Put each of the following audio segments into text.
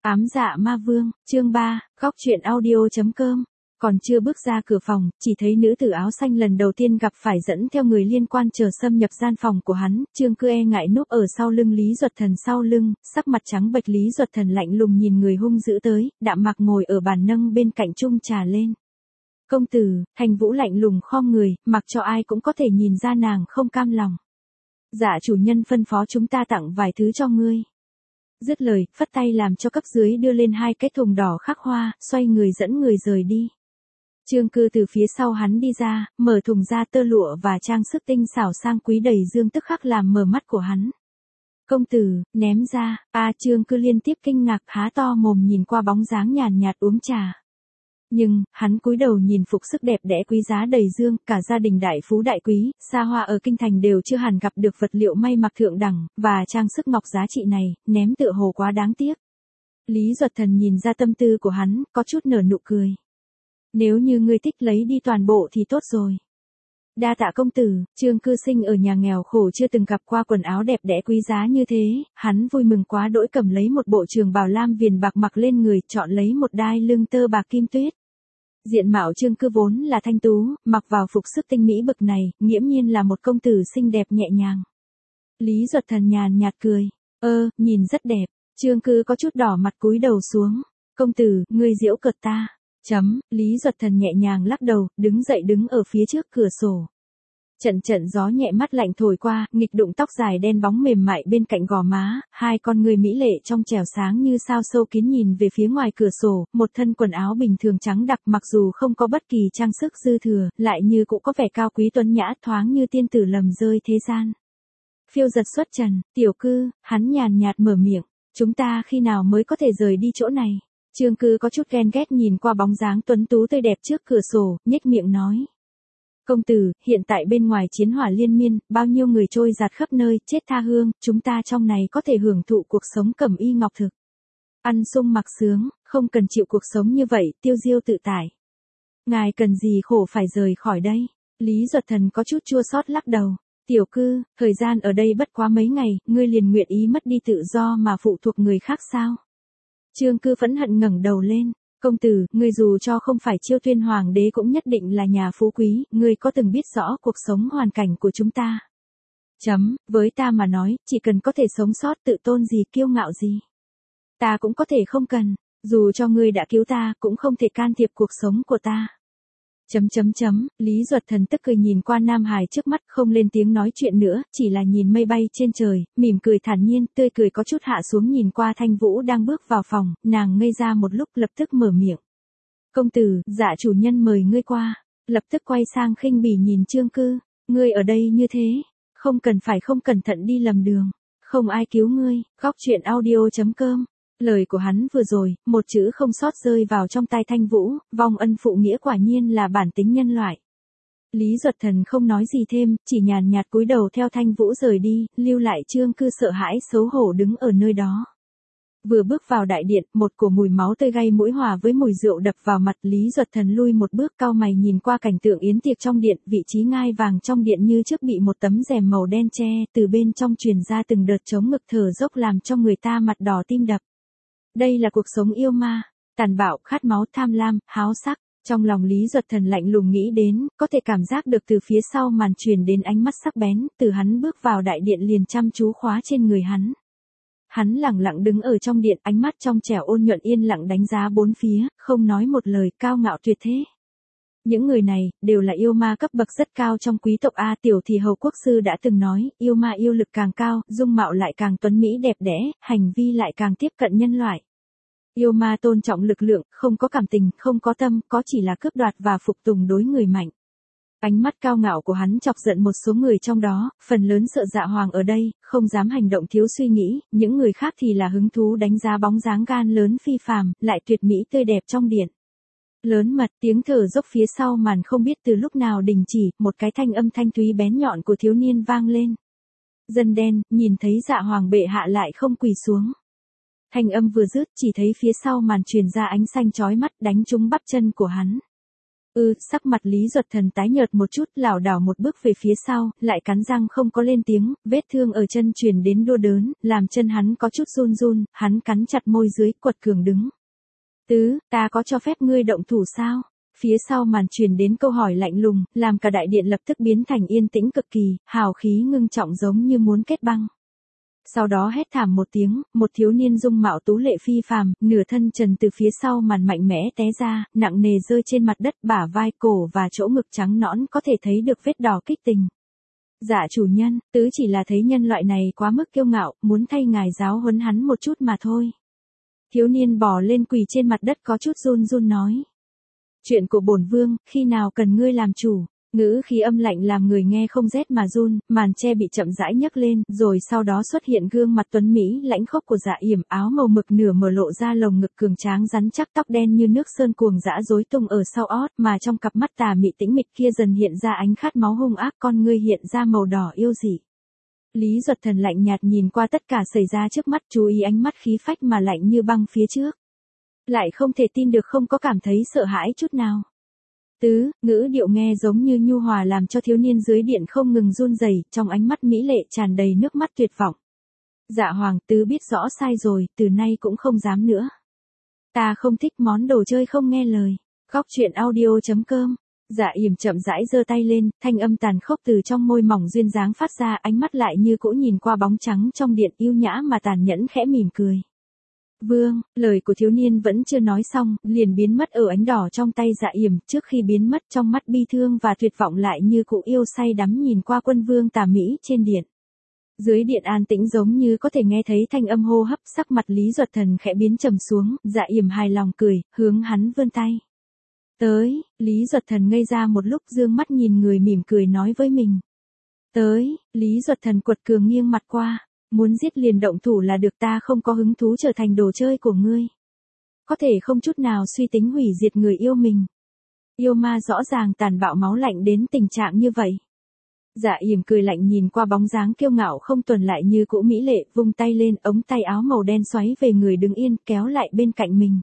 Ám dạ ma vương, chương 3, góc truyện audio.com. Còn chưa bước ra cửa phòng, chỉ thấy nữ tử áo xanh lần đầu tiên gặp phải dẫn theo người liên quan chờ xâm nhập gian phòng của hắn, Trương Cư e ngại núp ở sau lưng Lý Duật Thần sau lưng, sắc mặt trắng bệch. Lý Duật Thần lạnh lùng nhìn người hung dữ tới, đạm mạc ngồi ở bàn nâng bên cạnh chung trà lên. Công tử, Thành Vũ lạnh lùng khom người, mặc cho ai cũng có thể nhìn ra nàng không cam lòng. Dạ chủ nhân phân phó chúng ta tặng vài thứ cho ngươi. Dứt lời, phất tay làm cho cấp dưới đưa lên 2 cái thùng đỏ khắc hoa, xoay người dẫn người rời đi. Trương Cư từ phía sau hắn đi ra, mở thùng ra, tơ lụa và trang sức tinh xảo sang quý đầy dương tức khắc làm mở mắt của hắn. Công tử, ném ra. Trương Cư liên tiếp kinh ngạc, há to mồm nhìn qua bóng dáng nhàn nhạt uống trà. Nhưng, hắn cúi đầu nhìn phục sức đẹp đẽ quý giá đầy dương, cả gia đình đại phú đại quý, xa hoa ở kinh thành đều chưa hẳn gặp được vật liệu may mặc thượng đẳng, và trang sức ngọc giá trị này, ném tựa hồ quá đáng tiếc. Lý Duật Thần nhìn ra tâm tư của hắn, có chút nở nụ cười. Nếu như ngươi thích lấy đi toàn bộ thì tốt rồi. Đa tạ công tử. Trương Cư sinh ở nhà nghèo khổ chưa từng gặp qua quần áo đẹp đẽ quý giá như thế, hắn vui mừng quá đỗi cầm lấy một bộ trường bào lam viền bạc mặc lên người, chọn lấy một đai lưng tơ bạc kim tuyết. Diện mạo Trương Cư vốn là thanh tú, mặc vào phục sức tinh mỹ bực này, nghiễm nhiên là một công tử xinh đẹp nhẹ nhàng. Lý Duật Thần nhàn nhạt cười, nhìn rất đẹp. Trương Cư có chút đỏ mặt cúi đầu xuống. Công tử, ngươi giễu cợt ta. Lý Duật Thần nhẹ nhàng lắc đầu, đứng dậy đứng ở phía trước cửa sổ. Trận trận gió nhẹ mát lạnh thổi qua, nghịch đụng tóc dài đen bóng mềm mại bên cạnh gò má, 2 con người mỹ lệ trong trẻo sáng như sao sâu kín nhìn về phía ngoài cửa sổ, một thân quần áo bình thường trắng đặc, mặc dù không có bất kỳ trang sức dư thừa, lại như cũng có vẻ cao quý tuấn nhã, thoáng như tiên tử lầm rơi thế gian. Phiêu giật xuất trần, Tiểu Cư, hắn nhàn nhạt mở miệng, chúng ta khi nào mới có thể rời đi chỗ này? Trương Cư có chút ghen ghét nhìn qua bóng dáng tuấn tú tươi đẹp trước cửa sổ, nhếch miệng nói. Công tử, hiện tại bên ngoài chiến hỏa liên miên, bao nhiêu người trôi giạt khắp nơi, chết tha hương, chúng ta trong này có thể hưởng thụ cuộc sống cẩm y ngọc thực. Ăn sung mặc sướng, không cần chịu cuộc sống như vậy, tiêu diêu tự tại. Ngài cần gì khổ phải rời khỏi đây? Lý Duật Thần có chút chua xót lắc đầu. Tiểu Cư, thời gian ở đây bất quá mấy ngày, ngươi liền nguyện ý mất đi tự do mà phụ thuộc người khác sao? Trương Cư phẫn hận ngẩng đầu lên. Công tử, ngươi dù cho không phải Chiêu Tuyên Hoàng đế cũng nhất định là nhà phú quý, ngươi có từng biết rõ cuộc sống hoàn cảnh của chúng ta? Với ta mà nói, chỉ cần có thể sống sót, tự tôn gì kiêu ngạo gì. Ta cũng có thể không cần, dù cho ngươi đã cứu ta, cũng không thể can thiệp cuộc sống của ta. Lý Duật Thần tức cười nhìn qua Nam Hải trước mắt, không lên tiếng nói chuyện nữa, chỉ là nhìn mây bay trên trời, mỉm cười thản nhiên, tươi cười có chút hạ xuống nhìn qua Thanh Vũ đang bước vào phòng, nàng ngây ra một lúc lập tức mở miệng. Công tử, dạ chủ nhân mời ngươi qua, lập tức quay sang khinh bỉ nhìn Trương Cư, ngươi ở đây như thế, không cẩn thận đi lầm đường, không ai cứu ngươi. Góc truyện audio.com. Lời của hắn vừa rồi, một chữ không sót rơi vào trong tai Thanh Vũ, vong ân phụ nghĩa quả nhiên là bản tính nhân loại. Lý Duật Thần không nói gì thêm, chỉ nhàn nhạt cúi đầu theo Thanh Vũ rời đi, lưu lại Trương Cư sợ hãi xấu hổ đứng ở nơi đó. Vừa bước vào đại điện, một cổ mùi máu tươi gây mũi hòa với mùi rượu đập vào mặt. Lý Duật Thần lui một bước, cau mày nhìn qua cảnh tượng yến tiệc trong điện, vị trí ngai vàng trong điện như trước bị một tấm rèm màu đen che, từ bên trong truyền ra từng đợt chống ngực thở dốc làm cho người ta mặt đỏ tim đập. Đây là cuộc sống yêu ma, tàn bạo, khát máu, tham lam, háo sắc. Trong lòng Lý Duật Thần lạnh lùng nghĩ đến, có thể cảm giác được từ phía sau màn truyền đến ánh mắt sắc bén, từ hắn bước vào đại điện liền chăm chú khóa trên người hắn. Hắn lẳng lặng đứng ở trong điện, ánh mắt trong trẻo ôn nhuận yên lặng đánh giá bốn phía, không nói một lời, cao ngạo tuyệt thế. Những người này, đều là yêu ma cấp bậc rất cao trong quý tộc Tiểu thì Hầu Quốc Sư đã từng nói, yêu ma yêu lực càng cao, dung mạo lại càng tuấn mỹ đẹp đẽ, hành vi lại càng tiếp cận nhân loại. Yêu ma tôn trọng lực lượng, không có cảm tình, không có tâm, có chỉ là cướp đoạt và phục tùng đối người mạnh. Ánh mắt cao ngạo của hắn chọc giận một số người trong đó, phần lớn sợ Dạ Hoàng ở đây, không dám hành động thiếu suy nghĩ, những người khác thì là hứng thú đánh giá bóng dáng gan lớn phi phàm, lại tuyệt mỹ tươi đẹp trong điện. Lớn mật, tiếng thở dốc phía sau màn không biết từ lúc nào đình chỉ, một cái thanh âm thanh thúy bén nhọn của thiếu niên vang lên. Dân đen, nhìn thấy Dạ Hoàng bệ hạ lại không quỳ xuống. Thanh âm vừa dứt, chỉ thấy phía sau màn truyền ra ánh xanh chói mắt đánh trúng bắp chân của hắn. Sắc mặt Lý Duật Thần tái nhợt một chút, lảo đảo một bước về phía sau, lại cắn răng không có lên tiếng, vết thương ở chân truyền đến đau đớn, làm chân hắn có chút run run, hắn cắn chặt môi dưới, quật cường đứng. Ta có cho phép ngươi động thủ sao? Phía sau màn truyền đến câu hỏi lạnh lùng, làm cả đại điện lập tức biến thành yên tĩnh cực kỳ, hào khí ngưng trọng giống như muốn kết băng. Sau đó hét thảm một tiếng, một thiếu niên dung mạo tú lệ phi phàm, nửa thân trần từ phía sau màn mạnh mẽ té ra, nặng nề rơi trên mặt đất, bả vai, cổ và chỗ ngực trắng nõn có thể thấy được vết đỏ kích tình. Dạ chủ nhân, tứ chỉ là thấy nhân loại này quá mức kiêu ngạo, muốn thay ngài giáo huấn hắn một chút mà thôi. Thiếu niên bò lên quỳ trên mặt đất có chút run run nói. Chuyện của bổn vương, khi nào cần ngươi làm chủ? Ngữ khí âm lạnh làm người nghe không rét mà run, màn che bị chậm rãi nhấc lên, rồi sau đó xuất hiện gương mặt tuấn Mỹ lãnh khốc của Dạ Yểm, áo màu mực nửa mở lộ ra lồng ngực cường tráng rắn chắc, tóc đen như nước sơn cuồng dã rối tung ở sau ót, mà trong cặp mắt tà mị tĩnh mịch kia dần hiện ra ánh khát máu hung ác, con ngươi hiện ra màu đỏ yêu dị. Lý Duật Thần lạnh nhạt nhìn qua tất cả xảy ra trước mắt, chú ý ánh mắt khí phách mà lạnh như băng phía trước. Lại không thể tin được, không có cảm thấy sợ hãi chút nào. Ngữ điệu nghe giống như nhu hòa làm cho thiếu niên dưới điện không ngừng run rẩy, trong ánh mắt mỹ lệ tràn đầy nước mắt tuyệt vọng. Dạ hoàng, tứ biết rõ sai rồi, từ nay cũng không dám nữa. Ta không thích món đồ chơi không nghe lời. Góc truyện audio.com. Dạ Yểm chậm rãi giơ tay lên, thanh âm tàn khốc từ trong môi mỏng duyên dáng phát ra, ánh mắt lại như cũ nhìn qua bóng trắng trong điện, yêu nhã mà tàn nhẫn khẽ mỉm cười. Vương, lời của thiếu niên vẫn chưa nói xong, liền biến mất ở ánh đỏ trong tay Dạ Yểm, trước khi biến mất trong mắt bi thương và tuyệt vọng lại như cũ yêu say đắm nhìn qua quân vương tà Mỹ trên điện. Dưới điện an tĩnh giống như có thể nghe thấy thanh âm hô hấp, sắc mặt Lý Duật Thần khẽ biến trầm xuống, Dạ Yểm hài lòng cười, hướng hắn vươn tay. Tới, Lý Duật Thần ngây ra một lúc, dương mắt nhìn người mỉm cười nói với mình. Tới, Lý Duật Thần quật cường nghiêng mặt qua. Muốn giết liền động thủ là được, ta không có hứng thú trở thành đồ chơi của ngươi. Có thể không chút nào suy tính hủy diệt người yêu mình. Yêu ma rõ ràng tàn bạo máu lạnh đến tình trạng như vậy. Dạ Yểm cười lạnh nhìn qua bóng dáng kiêu ngạo không tuần lại như cũ mỹ lệ, vung tay lên, ống tay áo màu đen xoáy về người đứng yên, kéo lại bên cạnh mình.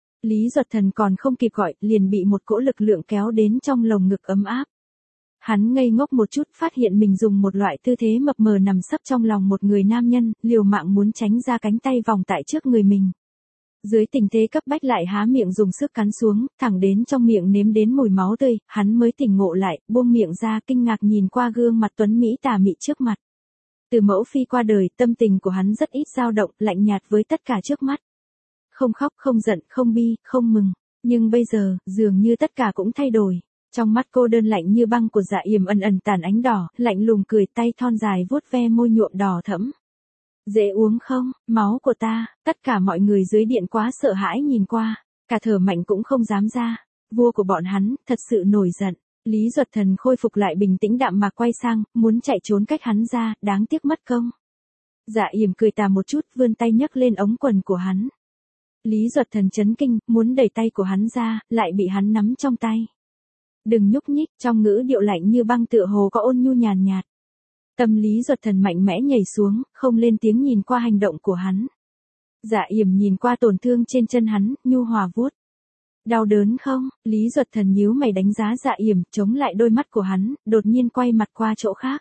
Lý Duật Thần còn không kịp gọi, liền bị một cỗ lực lượng kéo đến trong lồng ngực ấm áp. Hắn ngây ngốc một chút, phát hiện mình dùng một loại tư thế mập mờ nằm sấp trong lòng một người nam nhân, liều mạng muốn tránh ra cánh tay vòng tại trước người mình. Dưới tình thế cấp bách lại há miệng dùng sức cắn xuống, thẳng đến trong miệng nếm đến mùi máu tươi, hắn mới tỉnh ngộ lại, buông miệng ra kinh ngạc nhìn qua gương mặt tuấn Mỹ tà mị trước mặt. Từ mẫu phi qua đời, tâm tình của hắn rất ít dao động, lạnh nhạt với tất cả trước mắt. Không khóc, không giận, không bi, không mừng. Nhưng bây giờ, dường như tất cả cũng thay đổi. Trong mắt cô đơn lạnh như băng của Dạ Yểm ẩn ẩn tàn ánh đỏ, lạnh lùng cười, tay thon dài vuốt ve môi nhuộm đỏ thẫm. Dễ uống không, máu của ta? Tất cả mọi người dưới điện quá sợ hãi nhìn qua, cả thở mạnh cũng không dám ra. Vua của bọn hắn, thật sự nổi giận. Lý Duật Thần khôi phục lại bình tĩnh đạm mạc quay sang, muốn chạy trốn cách hắn ra, đáng tiếc mất công. Dạ Yểm cười tà một chút, vươn tay nhấc lên ống quần của hắn. Lý Duật Thần chấn kinh, muốn đẩy tay của hắn ra, lại bị hắn nắm trong tay. Đừng nhúc nhích, trong ngữ điệu lạnh như băng tựa hồ có ôn nhu nhàn nhạt. Tâm Lý Duật Thần mạnh mẽ nhảy xuống, không lên tiếng nhìn qua hành động của hắn. Dạ Yểm nhìn qua tổn thương trên chân hắn, nhu hòa vuốt. Đau đớn không? Lý Duật Thần nhíu mày đánh giá Dạ Yểm, chống lại đôi mắt của hắn, đột nhiên quay mặt qua chỗ khác.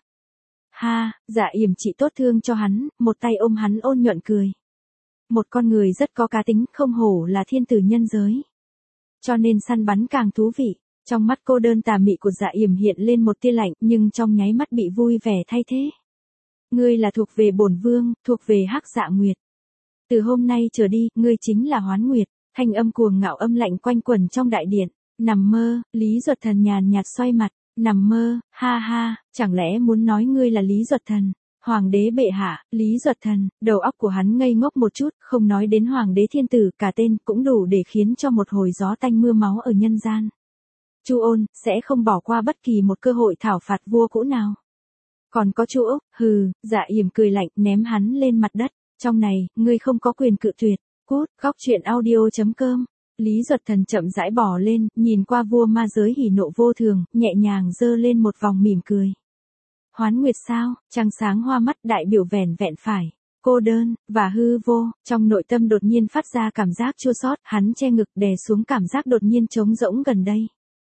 Ha, Dạ Yểm trị tốt thương cho hắn, một tay ôm hắn ôn nhuận cười. Một con người rất có cá tính, không hổ là thiên tử nhân giới. Cho nên săn bắn càng thú vị. Trong mắt cô đơn tà mị của Dạ Yểm hiện lên một tia lạnh, nhưng trong nháy mắt bị vui vẻ thay thế. Ngươi là thuộc về bổn vương, thuộc về Hắc Dạ Nguyệt. Từ hôm nay trở đi, ngươi chính là Hoán Nguyệt. Thanh âm cuồng ngạo âm lạnh quanh quẩn trong đại điện. Nằm mơ, Lý Duật Thần nhàn nhạt xoay mặt. Nằm mơ, ha ha, chẳng lẽ muốn nói ngươi là Lý Duật Thần? Hoàng đế bệ hạ, Lý Duật Thần, đầu óc của hắn ngây ngốc một chút, không nói đến hoàng đế thiên tử, cả tên cũng đủ để khiến cho một hồi gió tanh mưa máu ở nhân gian. Chu Ôn, sẽ không bỏ qua bất kỳ một cơ hội thảo phạt vua cũ nào. Còn có Chu Úc, hừ, Dạ Yểm cười lạnh, ném hắn lên mặt đất. Trong này, ngươi không có quyền cự tuyệt. Cút, góc truyện audio.com. Lý Duật Thần chậm rãi bỏ lên, nhìn qua vua ma giới hỉ nộ vô thường, nhẹ nhàng giơ lên một vòng mỉm cười. Hoán Nguyệt sao? Trăng sáng hoa mắt, đại biểu vẻn vẹn phải. Cô đơn, và hư vô, trong nội tâm đột nhiên phát ra cảm giác chua xót, hắn che ngực đè xuống cảm giác đột nhiên trống rỗng gần đây.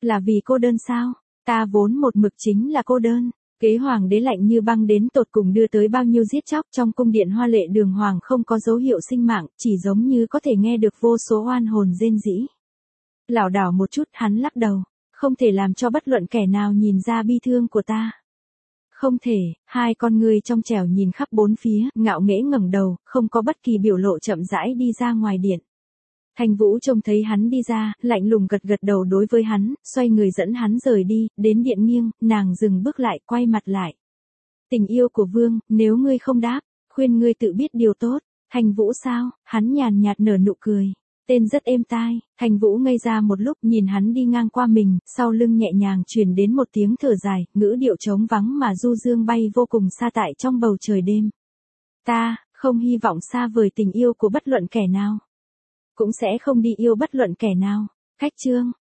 Là vì cô đơn sao? Ta vốn một mực chính là cô đơn. Kế hoàng đế lạnh như băng đến tột cùng đưa tới bao nhiêu giết chóc trong cung điện hoa lệ đường hoàng không có dấu hiệu sinh mạng, chỉ giống như có thể nghe được vô số oan hồn rên rỉ. Lảo đảo một chút hắn lắc đầu, không thể làm cho bất luận kẻ nào nhìn ra bi thương của ta. Không thể, hai con người trong trẻo nhìn khắp bốn phía, ngạo nghễ ngẩng đầu, không có bất kỳ biểu lộ chậm rãi đi ra ngoài điện. Thành Vũ trông thấy hắn đi ra, lạnh lùng gật gật đầu đối với hắn, xoay người dẫn hắn rời đi, đến điện nghiêng, nàng dừng bước lại, quay mặt lại. Tình yêu của vương, nếu ngươi không đáp, khuyên ngươi tự biết điều tốt. Thành Vũ sao? Hắn nhàn nhạt nở nụ cười. Tên rất êm tai. Thành Vũ ngây ra một lúc nhìn hắn đi ngang qua mình, sau lưng nhẹ nhàng truyền đến một tiếng thở dài, ngữ điệu trống vắng mà du dương bay vô cùng xa tại trong bầu trời đêm. Ta, không hy vọng xa vời tình yêu của bất luận kẻ nào. Cũng sẽ không đi yêu bất luận kẻ nào. Cách chương.